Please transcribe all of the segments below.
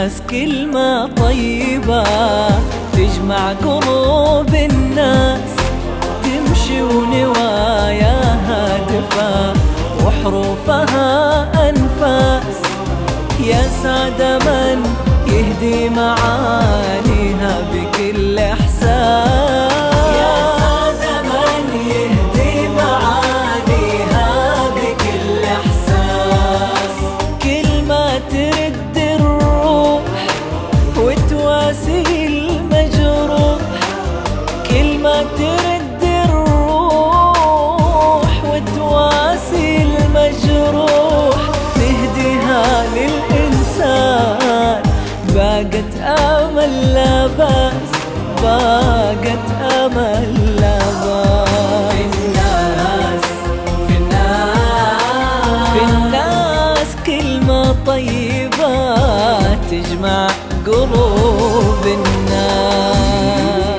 الناس كلمة طيبة تجمع قلوب الناس، تمشي ونوايا هادفة وحروفها أنفاس. يا سعد من يهدي معانيها بكل إحساس، يا سعد من يهدي معانيها بكل إحساس. كلمة ترد الروح وتواسي المجروح، كلمة ترد الروح وتواسي المجروح، تهديها للإنسان. باقت أمل لا بأس، باقت أمل لا بأس. في الناس كلمة طيبة تجمع قلوب الناس.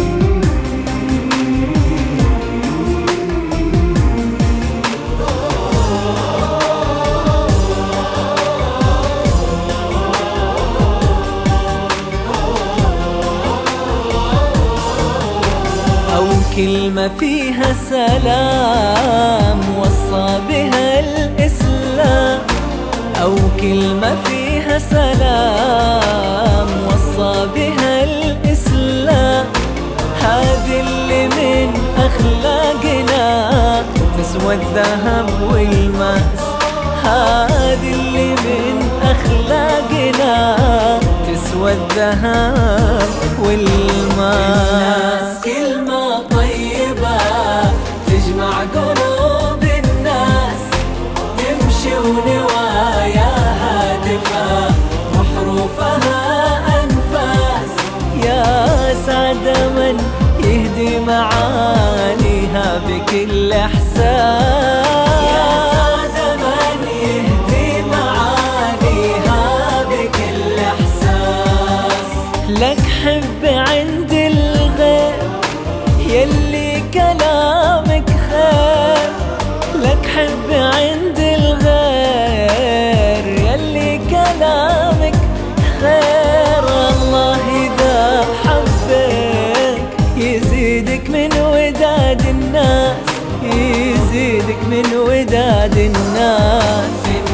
أو كلمة فيها سلام وصى بها الإسلام، أو كلمة فيها سلام وصى بها الإسلام. هذه اللي من أخلاقنا تسوى الذهب والماس، هذه اللي من أخلاقنا تسوى الذهب والماس. كلمة طيبة تجمع قلوب الناس، تمشي ونوايا هادفة وحروفها أنفاس. يا سعد من يهدي معانيها بكل إحساس، يا سعد من يهدي معانيها بكل إحساس. لك حب عند الغير يلي كلامك خير، لك حب عند الغير يلي كلامك خير. الله إذا حبك يزيدك من وداد الناس، يزيدك من وداد الناس.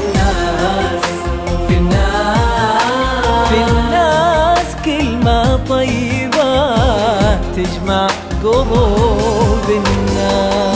في الناس كلمة طيبة تجمع قلوب الناس.